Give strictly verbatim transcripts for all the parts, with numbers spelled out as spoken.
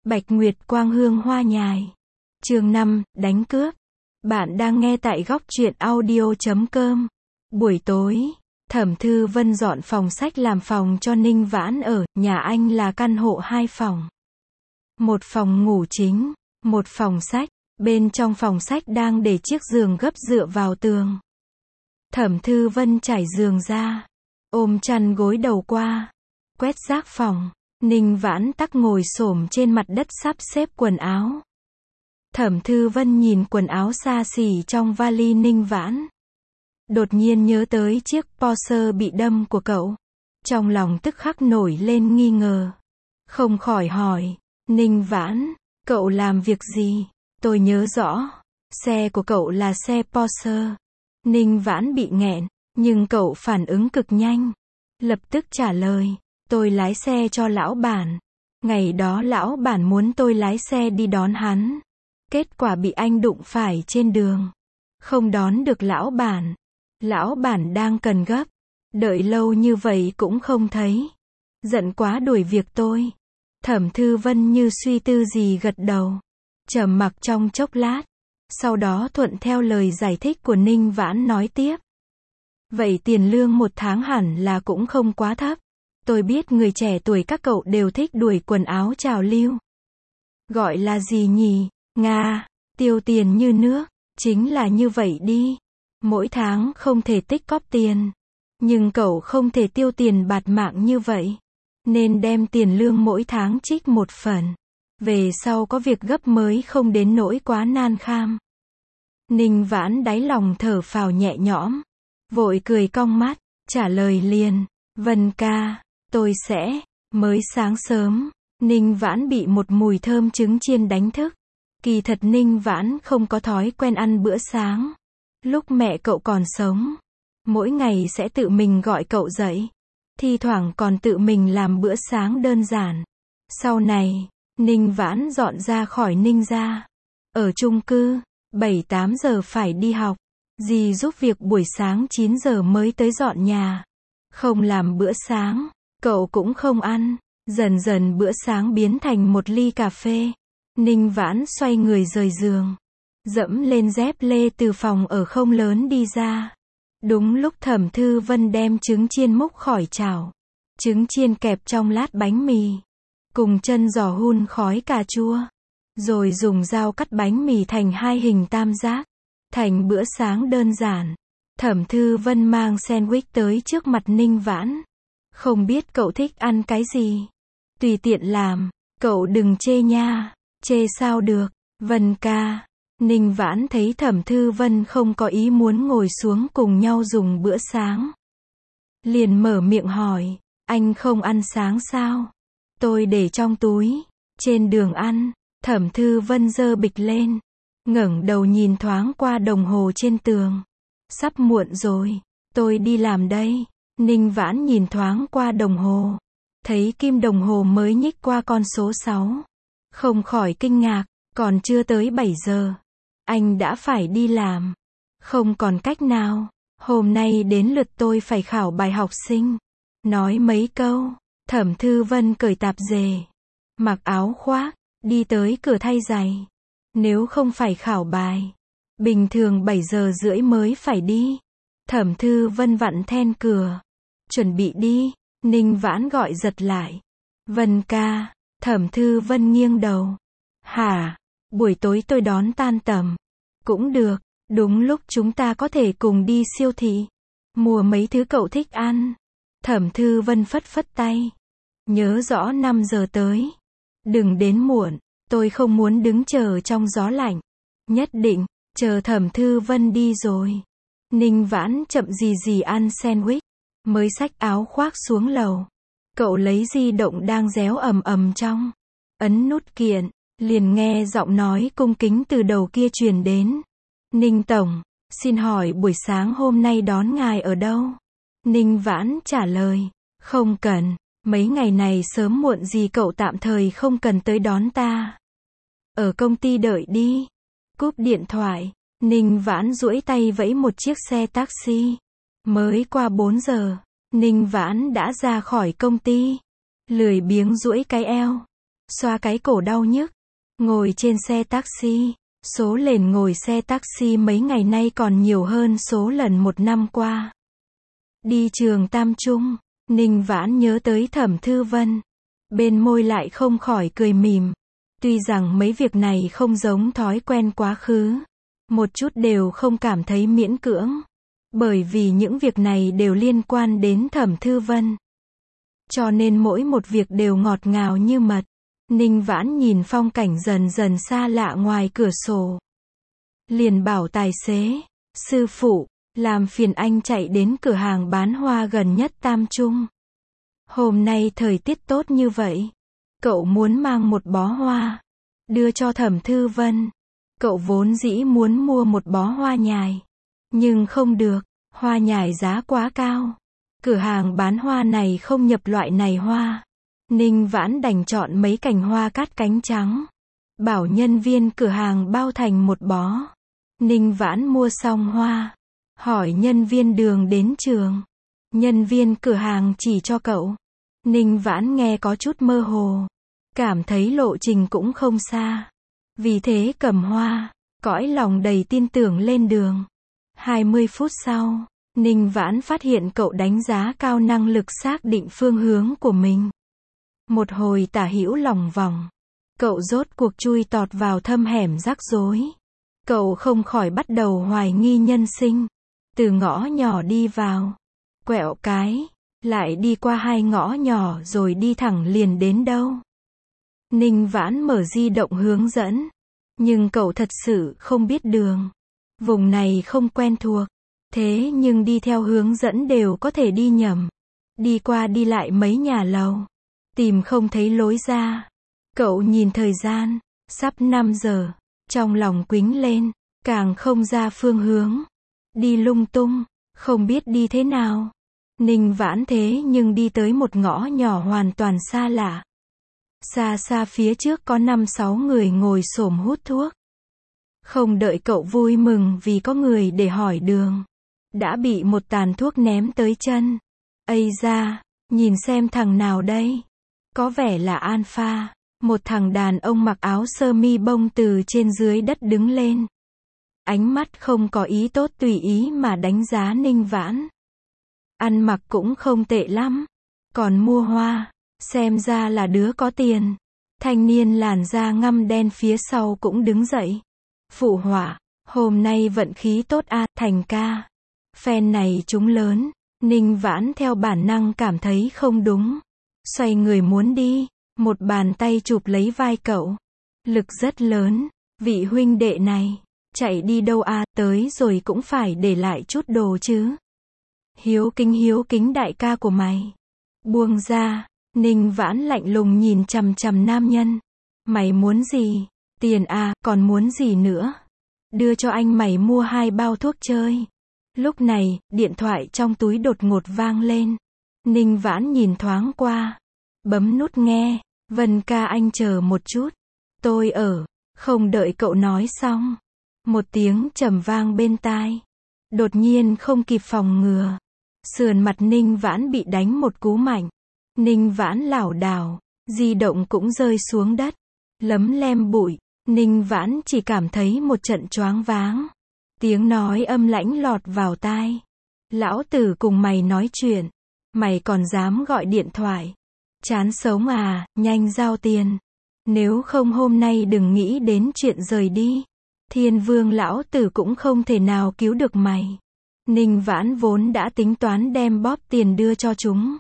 Bạch Nguyệt quang hương hoa nhài. Chương năm, đánh cướp. Bạn đang nghe tại góc truyện audio chấm com. Buổi tối, Thẩm Thư Vân dọn phòng sách làm phòng cho Ninh Vãn ở, nhà anh là căn hộ hai phòng. Một phòng ngủ chính, một phòng sách, bên trong phòng sách đang để chiếc giường gấp dựa vào tường. Thẩm Thư Vân trải giường ra, ôm chăn gối đầu qua, quét rác phòng. Ninh Vãn tắc ngồi xổm trên mặt đất sắp xếp quần áo. Thẩm Thư Vân nhìn quần áo xa xỉ trong vali Ninh Vãn. Đột nhiên nhớ tới chiếc Porsche bị đâm của cậu. Trong lòng tức khắc nổi lên nghi ngờ. Không khỏi hỏi, Ninh Vãn, cậu làm việc gì? Tôi nhớ rõ, xe của cậu là xe Porsche. Ninh Vãn bị nghẹn, nhưng cậu phản ứng cực nhanh. Lập tức trả lời, tôi lái xe cho lão bản. Ngày đó lão bản muốn tôi lái xe đi đón hắn. Kết quả bị anh đụng phải trên đường. Không đón được lão bản. Lão bản đang cần gấp. Đợi lâu như vậy cũng không thấy. Giận quá đuổi việc tôi. Thẩm Thư Vân như suy tư gì gật đầu. Trầm mặc trong chốc lát. Sau đó thuận theo lời giải thích của Ninh Vãn nói tiếp. Vậy tiền lương một tháng hẳn là cũng không quá thấp. Tôi biết người trẻ tuổi các cậu đều thích đuổi quần áo trào lưu. Gọi là gì nhỉ? Nga, tiêu tiền như nước. Chính là như vậy đi. Mỗi tháng không thể tích cóp tiền. Nhưng cậu không thể tiêu tiền bạt mạng như vậy. Nên đem tiền lương mỗi tháng trích một phần. Về sau có việc gấp mới không đến nỗi quá nan kham. Ninh Vãn đáy lòng thở phào nhẹ nhõm. Vội cười cong mắt, trả lời liền. Vân ca, tôi sẽ. Mới sáng sớm, Ninh Vãn bị một mùi thơm trứng chiên đánh thức. Kỳ thật Ninh Vãn không có thói quen ăn bữa sáng. Lúc mẹ cậu còn sống, mỗi ngày sẽ tự mình gọi cậu dậy. Thi thoảng còn tự mình làm bữa sáng đơn giản. Sau này, Ninh Vãn dọn ra khỏi Ninh gia. Ở chung cư, bảy tám giờ phải đi học. Dì giúp việc buổi sáng chín giờ mới tới dọn nhà. Không làm bữa sáng, cậu cũng không ăn. Dần dần bữa sáng biến thành một ly cà phê. Ninh Vãn xoay người rời giường. Dẫm lên dép lê từ phòng ở không lớn đi ra. Đúng lúc Thẩm Thư Vân đem trứng chiên múc khỏi chảo. Trứng chiên kẹp trong lát bánh mì. Cùng chân giò hun khói cà chua. Rồi dùng dao cắt bánh mì thành hai hình tam giác. Thành bữa sáng đơn giản. Thẩm Thư Vân mang sandwich tới trước mặt Ninh Vãn. Không biết cậu thích ăn cái gì? Tùy tiện làm, cậu đừng chê nha. Chê sao được, Vân ca. Ninh Vãn thấy Thẩm Thư Vân không có ý muốn ngồi xuống cùng nhau dùng bữa sáng. Liền mở miệng hỏi, anh không ăn sáng sao? Tôi để trong túi, trên đường ăn. Thẩm Thư Vân giơ bịch lên. Ngẩng đầu nhìn thoáng qua đồng hồ trên tường. Sắp muộn rồi, tôi đi làm đây. Ninh Vãn nhìn thoáng qua đồng hồ. Thấy kim đồng hồ mới nhích qua con số sáu. Không khỏi kinh ngạc, còn chưa tới bảy giờ. Anh đã phải đi làm. Không còn cách nào. Hôm nay đến lượt tôi phải khảo bài học sinh. Nói mấy câu, Thẩm Thư Vân cởi tạp dề. Mặc áo khoác, đi tới cửa thay giày. Nếu không phải khảo bài, bình thường bảy giờ rưỡi mới phải đi. Thẩm Thư Vân vặn then cửa. Chuẩn bị đi. Ninh Vãn gọi giật lại. Vân ca. Thẩm Thư Vân nghiêng đầu. Hả? Buổi tối tôi đón tan tầm. Cũng được. Đúng lúc chúng ta có thể cùng đi siêu thị. Mua mấy thứ cậu thích ăn. Thẩm Thư Vân phất phất tay. Nhớ rõ năm giờ tới. Đừng đến muộn. Tôi không muốn đứng chờ trong gió lạnh. Nhất định. Chờ Thẩm Thư Vân đi rồi. Ninh Vãn chậm gì gì ăn sandwich. Mới xách áo khoác xuống lầu. Cậu lấy di động đang réo ầm ầm trong. Ấn nút kiện. Liền nghe giọng nói cung kính từ đầu kia truyền đến. Ninh tổng, xin hỏi buổi sáng hôm nay đón ngài ở đâu? Ninh Vãn trả lời. Không cần. Mấy ngày này sớm muộn gì cậu tạm thời không cần tới đón ta. Ở công ty đợi đi. Cúp điện thoại. Ninh Vãn duỗi tay vẫy một chiếc xe taxi. Mới qua bốn giờ. Ninh Vãn đã ra khỏi công ty. Lười biếng duỗi cái eo. xoa cái cổ đau nhức, ngồi trên xe taxi. Số lần ngồi xe taxi mấy ngày nay còn nhiều hơn số lần một năm qua. Đi trường Tam Trung, Ninh Vãn nhớ tới Thẩm Thư Vân. Bên môi lại không khỏi cười mỉm. Tuy rằng mấy việc này không giống thói quen quá khứ, một chút đều không cảm thấy miễn cưỡng. Bởi vì những việc này đều liên quan đến Thẩm Thư Vân. Cho nên mỗi một việc đều ngọt ngào như mật. Ninh Vãn nhìn phong cảnh dần dần xa lạ ngoài cửa sổ. Liền bảo tài xế, sư phụ, làm phiền anh chạy đến cửa hàng bán hoa gần nhất Tam Trung. Hôm nay thời tiết tốt như vậy. Cậu muốn mang một bó hoa, đưa cho Thẩm Thư Vân. Cậu vốn dĩ muốn mua một bó hoa nhài. Nhưng không được, hoa nhài giá quá cao. Cửa hàng bán hoa này không nhập loại này hoa. Ninh Vãn đành chọn mấy cành hoa cát cánh trắng. Bảo nhân viên cửa hàng bao thành một bó. Ninh Vãn mua xong hoa. Hỏi nhân viên đường đến trường. Nhân viên cửa hàng chỉ cho cậu. Ninh Vãn nghe có chút mơ hồ. Cảm thấy lộ trình cũng không xa. Vì thế cầm hoa, cõi lòng đầy tin tưởng lên đường. hai mươi phút sau, Ninh Vãn phát hiện cậu đánh giá cao năng lực xác định phương hướng của mình. Một hồi tả hữu lòng vòng, cậu rốt cuộc chui tọt vào thâm hẻm rắc rối. Cậu không khỏi bắt đầu hoài nghi nhân sinh. Từ ngõ nhỏ đi vào, quẹo cái, lại đi qua hai ngõ nhỏ rồi đi thẳng liền đến đâu. Ninh Vãn mở di động hướng dẫn. Nhưng cậu thật sự không biết đường. Vùng này không quen thuộc. Thế nhưng đi theo hướng dẫn đều có thể đi nhầm. Đi qua đi lại mấy nhà lầu. Tìm không thấy lối ra. Cậu nhìn thời gian. Sắp năm giờ. Trong lòng quính lên. Càng không ra phương hướng. Đi lung tung. Không biết đi thế nào. Ninh Vãn thế nhưng đi tới một ngõ nhỏ hoàn toàn xa lạ. Xa xa phía trước có năm sáu người ngồi xổm hút thuốc. Không đợi cậu vui mừng vì có người để hỏi đường. Đã bị một tàn thuốc ném tới chân. Ây da, nhìn xem thằng nào đây. Có vẻ là Alpha. Một thằng đàn ông mặc áo sơ mi bông từ trên dưới đất đứng lên. Ánh mắt không có ý tốt tùy ý mà đánh giá Ninh Vãn. Ăn mặc cũng không tệ lắm. Còn mua hoa. Xem ra là đứa có tiền. Thanh niên làn da ngăm đen phía sau cũng đứng dậy. Phụ họa, hôm nay vận khí tốt a, à, Thành ca. Phen này trúng lớn. Ninh Vãn theo bản năng cảm thấy không đúng. Xoay người muốn đi. Một bàn tay chụp lấy vai cậu. Lực rất lớn. Vị huynh đệ này. Chạy đi đâu a, à, tới rồi cũng phải để lại chút đồ chứ. Hiếu kính hiếu kính đại ca của mày. Buông ra. Ninh Vãn lạnh lùng nhìn chằm chằm nam nhân. Mày muốn gì? Tiền à, còn muốn gì nữa? Đưa cho anh mày mua hai bao thuốc chơi. Lúc này, điện thoại trong túi đột ngột vang lên. Ninh Vãn nhìn thoáng qua. Bấm nút nghe. Vân ca anh chờ một chút. Tôi ở. Không đợi cậu nói xong. Một tiếng trầm vang bên tai. Đột nhiên không kịp phòng ngừa. Sườn mặt Ninh Vãn bị đánh một cú mạnh. Ninh Vãn lảo đảo, di động cũng rơi xuống đất, lấm lem bụi. Ninh Vãn chỉ cảm thấy một trận choáng váng. Tiếng nói âm lãnh lọt vào tai. Lão tử cùng mày nói chuyện, mày còn dám gọi điện thoại. Chán sống à, nhanh giao tiền. Nếu không hôm nay đừng nghĩ đến chuyện rời đi. Thiên Vương lão tử cũng không thể nào cứu được mày. Ninh Vãn vốn đã tính toán đem bóp tiền đưa cho chúng.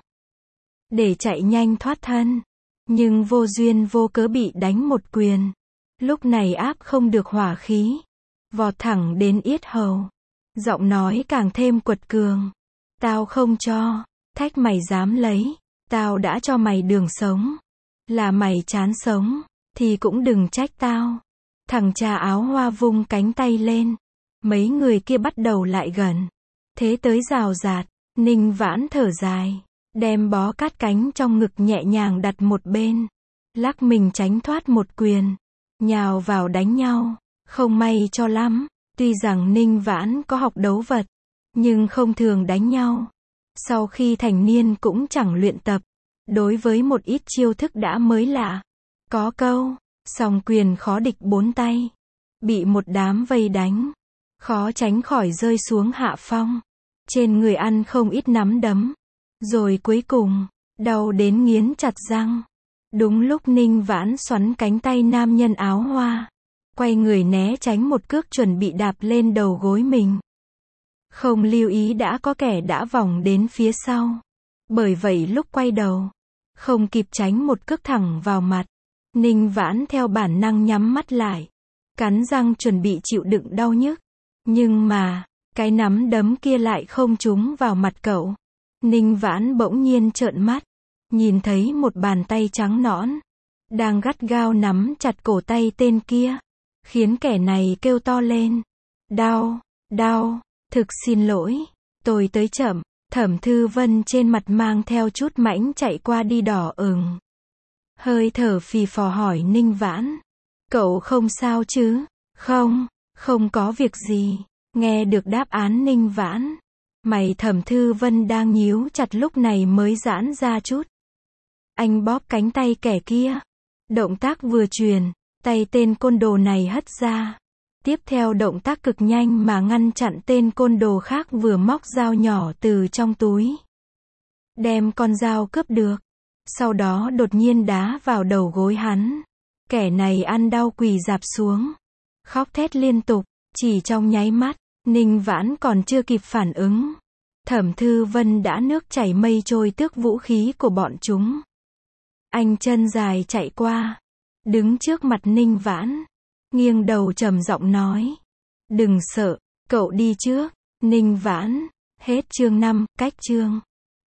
Để chạy nhanh thoát thân. Nhưng vô duyên vô cớ bị đánh một quyền. Lúc này áp không được hỏa khí. Vọt thẳng đến yết hầu. Giọng nói càng thêm quật cường. Tao không cho. Thách mày dám lấy. Tao đã cho mày đường sống. Là mày chán sống. Thì cũng đừng trách tao. Thằng cha áo hoa vung cánh tay lên. Mấy người kia bắt đầu lại gần. Thế tới rào rạt. Ninh Vãn thở dài. Đem bó cát cánh trong ngực nhẹ nhàng đặt một bên. Lắc mình tránh thoát một quyền. Nhào vào đánh nhau. Không may cho lắm. Tuy rằng Ninh Vãn có học đấu vật. Nhưng không thường đánh nhau. Sau khi thành niên cũng chẳng luyện tập. Đối với một ít chiêu thức đã mới lạ. Có câu, song quyền khó địch bốn tay. Bị một đám vây đánh, khó tránh khỏi rơi xuống hạ phong. Trên người ăn không ít nắm đấm. Rồi cuối cùng, đau đến nghiến chặt răng. Đúng lúc Ninh Vãn xoắn cánh tay nam nhân áo hoa. Quay người né tránh một cước chuẩn bị đạp lên đầu gối mình. Không lưu ý đã có kẻ đã vòng đến phía sau. Bởi vậy lúc quay đầu, không kịp tránh một cước thẳng vào mặt. Ninh Vãn theo bản năng nhắm mắt lại. Cắn răng chuẩn bị chịu đựng đau nhức. Nhưng mà, cái nắm đấm kia lại không trúng vào mặt cậu. Ninh Vãn bỗng nhiên trợn mắt. Nhìn thấy một bàn tay trắng nõn. Đang gắt gao nắm chặt cổ tay tên kia. Khiến kẻ này kêu to lên. Đau, đau, thực xin lỗi. Tôi tới chậm. Thẩm Thư Vân trên mặt mang theo chút mãnh chạy qua đi đỏ ửng. Hơi thở phì phò hỏi Ninh Vãn. Cậu không sao chứ? Không, không có việc gì. Nghe được đáp án Ninh Vãn. Mày Thẩm Thư Vân đang nhíu chặt lúc này mới giãn ra chút. Anh bóp cánh tay kẻ kia. Động tác vừa truyền, tay tên côn đồ này hất ra. Tiếp theo động tác cực nhanh mà ngăn chặn tên côn đồ khác vừa móc dao nhỏ từ trong túi. Đem con dao cướp được. Sau đó đột nhiên đá vào đầu gối hắn. Kẻ này ăn đau quỳ rạp xuống. Khóc thét liên tục. Chỉ trong nháy mắt, Ninh Vãn còn chưa kịp phản ứng. Thẩm Thư Vân đã nước chảy mây trôi tước vũ khí của bọn chúng. Anh chân dài chạy qua. Đứng trước mặt Ninh Vãn. Nghiêng đầu trầm giọng nói. Đừng sợ, cậu đi trước. Ninh Vãn. Hết chương năm, cách chương.